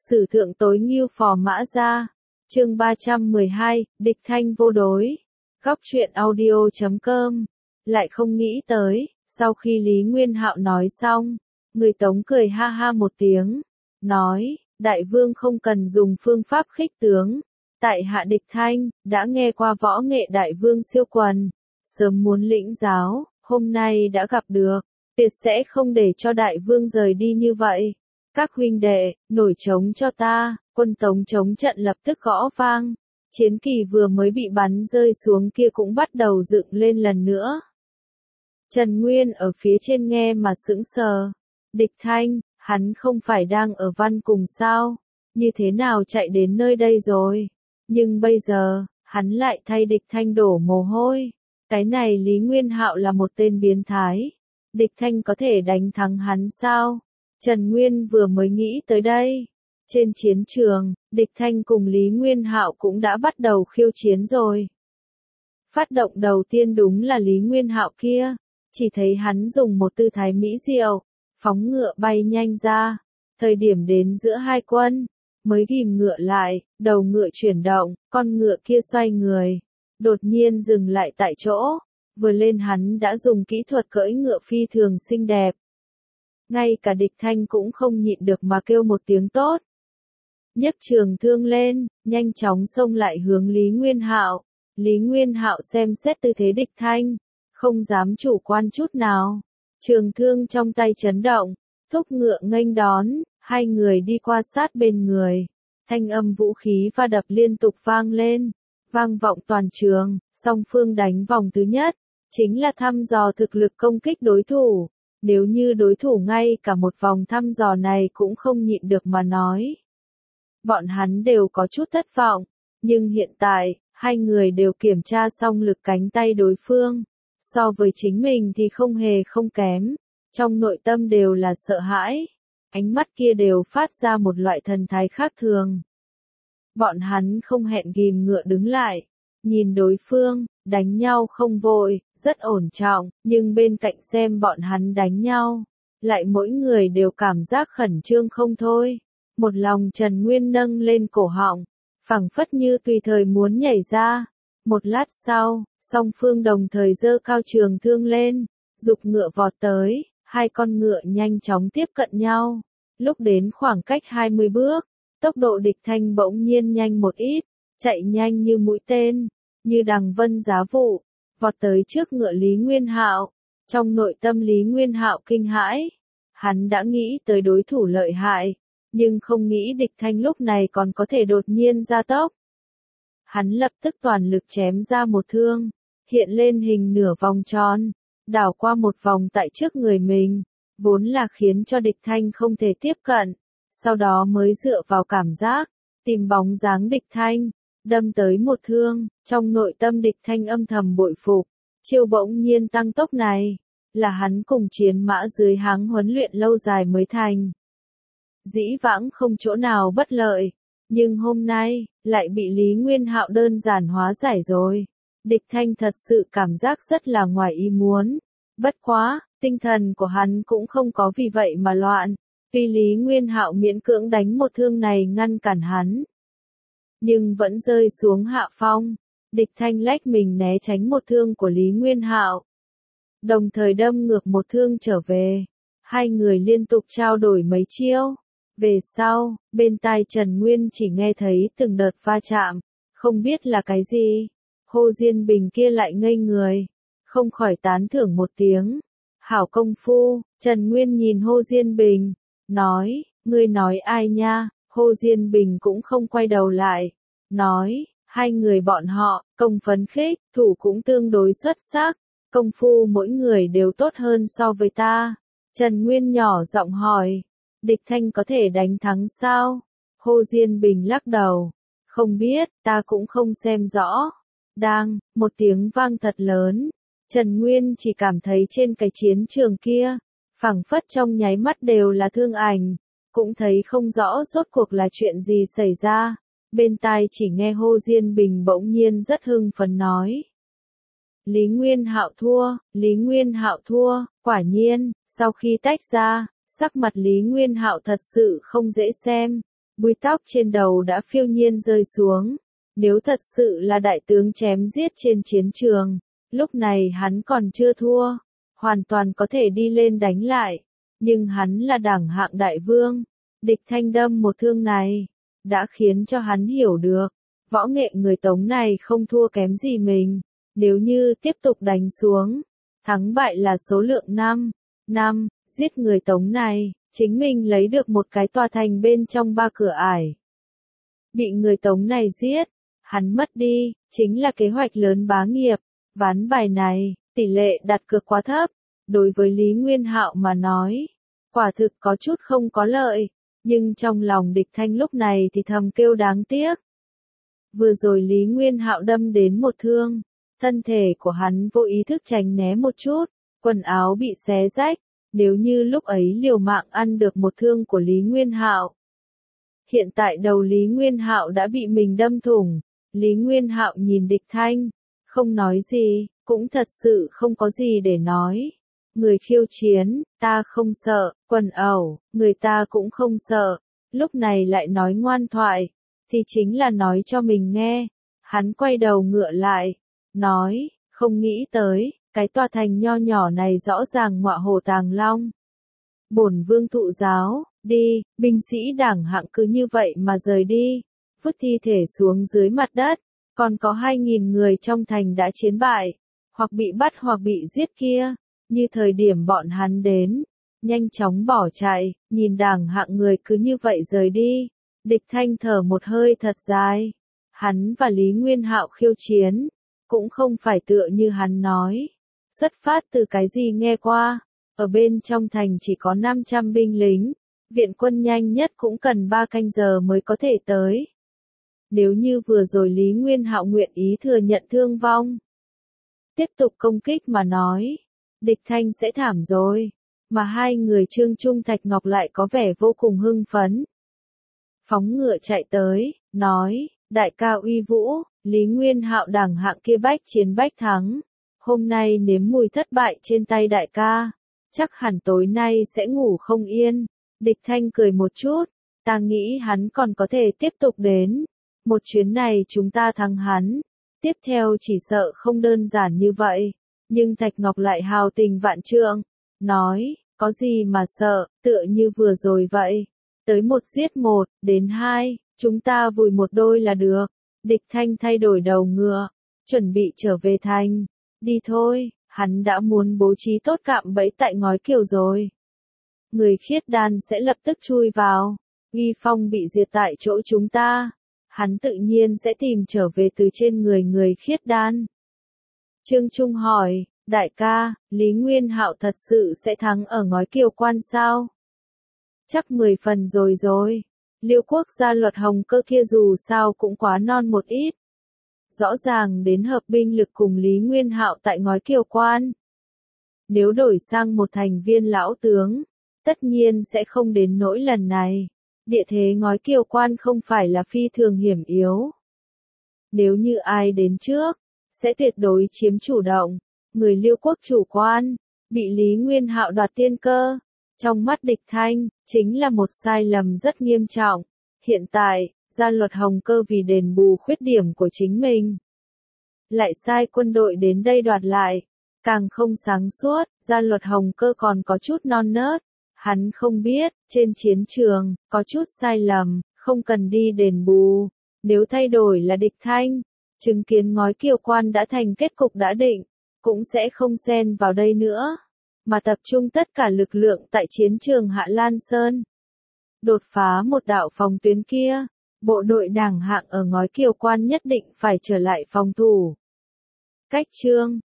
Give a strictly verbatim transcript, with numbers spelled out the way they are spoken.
Sử thượng tối ngưu phò mã gia. Chương ba trăm mười hai, địch thanh vô đối. Góc truyện audio chấm com. Lại không nghĩ tới, sau khi Lý Nguyên Hạo nói xong, người Tống cười ha ha một tiếng, nói, đại vương không cần dùng phương pháp khích tướng. Tại hạ địch thanh, đã nghe qua võ nghệ đại vương siêu quần, sớm muốn lĩnh giáo, hôm nay đã gặp được, tuyệt sẽ không để cho đại vương rời đi như vậy. Các huynh đệ, nổi trống cho ta. Quân Tống chống trận lập tức gõ vang, chiến kỳ vừa mới bị bắn rơi xuống kia cũng bắt đầu dựng lên lần nữa. Trần Nguyên ở phía trên nghe mà sững sờ, địch thanh, hắn không phải đang ở văn cùng sao, như thế nào chạy đến nơi đây rồi, nhưng bây giờ, hắn lại thay địch thanh đổ mồ hôi, cái này Lý Nguyên Hạo là một tên biến thái, địch thanh có thể đánh thắng hắn sao? Trần Nguyên vừa mới nghĩ tới đây. Trên chiến trường, địch thanh cùng Lý Nguyên Hạo cũng đã bắt đầu khiêu chiến rồi. Phát động đầu tiên đúng là Lý Nguyên Hạo kia, chỉ thấy hắn dùng một tư thái mỹ diệu, phóng ngựa bay nhanh ra, thời điểm đến giữa hai quân, mới ghim ngựa lại, đầu ngựa chuyển động, con ngựa kia xoay người, đột nhiên dừng lại tại chỗ, vừa lên hắn đã dùng kỹ thuật cưỡi ngựa phi thường xinh đẹp. Ngay cả địch thanh cũng không nhịn được mà kêu một tiếng tốt. Nhấc trường thương lên, nhanh chóng xông lại hướng Lý Nguyên Hạo. Lý Nguyên Hạo xem xét tư thế địch thanh, không dám chủ quan chút nào. Trường thương trong tay chấn động, thúc ngựa nghênh đón, hai người đi qua sát bên người. Thanh âm vũ khí va đập liên tục vang lên, vang vọng toàn trường, song phương đánh vòng thứ nhất, chính là thăm dò thực lực công kích đối thủ. Nếu như đối thủ ngay cả một vòng thăm dò này cũng không nhịn được mà nói. Bọn hắn đều có chút thất vọng, nhưng hiện tại, hai người đều kiểm tra xong lực cánh tay đối phương. So với chính mình thì không hề không kém, trong nội tâm đều là sợ hãi, ánh mắt kia đều phát ra một loại thần thái khác thường. Bọn hắn không hẹn ghim ngựa đứng lại, nhìn đối phương, đánh nhau không vội, rất ổn trọng, nhưng bên cạnh xem bọn hắn đánh nhau, lại mỗi người đều cảm giác khẩn trương không thôi. Một lòng Trần Nguyên nâng lên cổ họng, phảng phất như tùy thời muốn nhảy ra. Một lát sau, song phương đồng thời giơ cao trường thương lên, giục ngựa vọt tới, hai con ngựa nhanh chóng tiếp cận nhau. Lúc đến khoảng cách hai mươi bước, tốc độ địch thanh bỗng nhiên nhanh một ít, chạy nhanh như mũi tên, như đằng vân giá vụ, vọt tới trước ngựa Lý Nguyên Hạo. Trong nội tâm Lý Nguyên Hạo kinh hãi, hắn đã nghĩ tới đối thủ lợi hại, nhưng không nghĩ địch thanh lúc này còn có thể đột nhiên gia tốc. Hắn lập tức toàn lực chém ra một thương, hiện lên hình nửa vòng tròn, đảo qua một vòng tại trước người mình, vốn là khiến cho địch thanh không thể tiếp cận, sau đó mới dựa vào cảm giác, tìm bóng dáng địch thanh, đâm tới một thương, trong nội tâm địch thanh âm thầm bội phục, chiêu bỗng nhiên tăng tốc này, là hắn cùng chiến mã dưới háng huấn luyện lâu dài mới thành. Dĩ vãng không chỗ nào bất lợi, nhưng hôm nay, lại bị Lý Nguyên Hạo đơn giản hóa giải rồi. Địch thanh thật sự cảm giác rất là ngoài ý muốn. Bất quá, tinh thần của hắn cũng không có vì vậy mà loạn. Tuy Lý Nguyên Hạo miễn cưỡng đánh một thương này ngăn cản hắn, nhưng vẫn rơi xuống hạ phong. Địch thanh lách mình né tránh một thương của Lý Nguyên Hạo, đồng thời đâm ngược một thương trở về. Hai người liên tục trao đổi mấy chiêu. Về sau, bên tai Trần Nguyên chỉ nghe thấy từng đợt va chạm, không biết là cái gì. Hồ Diên Bình kia lại ngây người, không khỏi tán thưởng một tiếng. Hảo công phu. Trần Nguyên nhìn Hồ Diên Bình, nói, ngươi nói ai nha? Hồ Diên Bình cũng không quay đầu lại, nói, hai người bọn họ, công phấn khích, thủ cũng tương đối xuất sắc, công phu mỗi người đều tốt hơn so với ta. Trần Nguyên nhỏ giọng hỏi, địch thanh có thể đánh thắng sao? Hồ Diên Bình lắc đầu, không biết, ta cũng không xem rõ. Đang, một tiếng vang thật lớn, Trần Nguyên chỉ cảm thấy trên cái chiến trường kia, phảng phất trong nháy mắt đều là thương ảnh, cũng thấy không rõ rốt cuộc là chuyện gì xảy ra. Bên tai chỉ nghe Hồ Diên Bình bỗng nhiên rất hưng phấn nói, Lý Nguyên Hạo thua, Lý Nguyên Hạo thua. Quả nhiên, sau khi tách ra, sắc mặt Lý Nguyên Hạo thật sự không dễ xem. búi tóc trên đầu đã phiêu nhiên rơi xuống. Nếu thật sự là đại tướng chém giết trên chiến trường, lúc này hắn còn chưa thua, hoàn toàn có thể đi lên đánh lại. Nhưng hắn là đẳng hạng đại vương, địch thanh đâm một thương này, đã khiến cho hắn hiểu được, võ nghệ người Tống này không thua kém gì mình. Nếu như tiếp tục đánh xuống, thắng bại là số lượng năm, năm, giết người Tống này, chính mình lấy được một cái tòa thành bên trong ba cửa ải. Bị người Tống này giết, hắn mất đi, chính là kế hoạch lớn bá nghiệp. Ván bài này, tỷ lệ đặt cược quá thấp, đối với Lý Nguyên Hạo mà nói, quả thực có chút không có lợi, nhưng trong lòng địch thanh lúc này thì thầm kêu đáng tiếc. Vừa rồi Lý Nguyên Hạo đâm đến một thương, thân thể của hắn vô ý thức tránh né một chút, quần áo bị xé rách, nếu như lúc ấy liều mạng ăn được một thương của Lý Nguyên Hạo. Hiện tại đầu Lý Nguyên Hạo đã bị mình đâm thủng, Lý Nguyên Hạo nhìn địch thanh, không nói gì, cũng thật sự không có gì để nói. Người khiêu chiến, ta không sợ, quần ẩu, người ta cũng không sợ, lúc này lại nói ngoan thoại, thì chính là nói cho mình nghe. Hắn quay đầu ngựa lại, nói, không nghĩ tới, cái tòa thành nho nhỏ này rõ ràng ngọa hổ tàng long. Bổn vương thụ giáo, đi, binh sĩ đẳng hạng cứ như vậy mà rời đi, vứt thi thể xuống dưới mặt đất, còn có hai nghìn người trong thành đã chiến bại, hoặc bị bắt hoặc bị giết kia, như thời điểm bọn hắn đến, nhanh chóng bỏ chạy, nhìn đẳng hạng người cứ như vậy rời đi, địch thanh thở một hơi thật dài. Hắn và Lý Nguyên Hạo khiêu chiến, cũng không phải tựa như hắn nói, xuất phát từ cái gì nghe qua, ở bên trong thành chỉ có năm trăm binh lính, viện quân nhanh nhất cũng cần ba canh giờ mới có thể tới. Nếu như vừa rồi Lý Nguyên Hạo nguyện ý thừa nhận thương vong, tiếp tục công kích mà nói, địch thanh sẽ thảm rồi, mà hai người Trương Trung Thạch Ngọc lại có vẻ vô cùng hưng phấn. Phóng ngựa chạy tới, nói, đại ca uy vũ, Lý Nguyên Hạo đẳng hạng kia bách chiến bách thắng, hôm nay nếm mùi thất bại trên tay đại ca, chắc hẳn tối nay sẽ ngủ không yên. Địch thanh cười một chút, ta nghĩ hắn còn có thể tiếp tục đến, một chuyến này chúng ta thắng hắn, tiếp theo chỉ sợ không đơn giản như vậy. Nhưng Thạch Ngọc lại hào tình vạn trượng, nói, có gì mà sợ, tựa như vừa rồi vậy, tới một giết một, đến hai, chúng ta vùi một đôi là được. Địch thanh thay đổi đầu ngựa, chuẩn bị trở về thành, đi thôi, hắn đã muốn bố trí tốt cạm bẫy tại ngói kiều rồi. Người khiết đan sẽ lập tức chui vào, uy phong bị diệt tại chỗ chúng ta, hắn tự nhiên sẽ tìm trở về từ trên người người khiết đan. Trương Trung hỏi, đại ca, Lý Nguyên Hạo thật sự sẽ thắng ở ngói kiều quan sao? Chắc mười phần rồi rồi, Liêu quốc gia Luật Hồng Cơ kia dù sao cũng quá non một ít. Rõ ràng đến hợp binh lực cùng Lý Nguyên Hạo tại ngói kiều quan. Nếu đổi sang một thành viên lão tướng, tất nhiên sẽ không đến nỗi lần này. Địa thế ngói kiều quan không phải là phi thường hiểm yếu. Nếu như ai đến trước, sẽ tuyệt đối chiếm chủ động. Người Liêu quốc chủ quan, bị Lý Nguyên Hạo đoạt tiên cơ. Trong mắt địch thanh, chính là một sai lầm rất nghiêm trọng. Hiện tại, gia Luật Hồng Cơ vì đền bù khuyết điểm của chính mình, lại sai quân đội đến đây đoạt lại. Càng không sáng suốt, gia Luật Hồng Cơ còn có chút non nớt. Hắn không biết, trên chiến trường, có chút sai lầm, không cần đi đền bù. Nếu thay đổi là địch thanh, chứng kiến ngói kiều quan đã thành kết cục đã định, cũng sẽ không xen vào đây nữa, mà tập trung tất cả lực lượng tại chiến trường Hạ Lan Sơn. Đột phá một đạo phòng tuyến kia, bộ đội đẳng hạng ở ngói kiều quan nhất định phải trở lại phòng thủ. Cách chương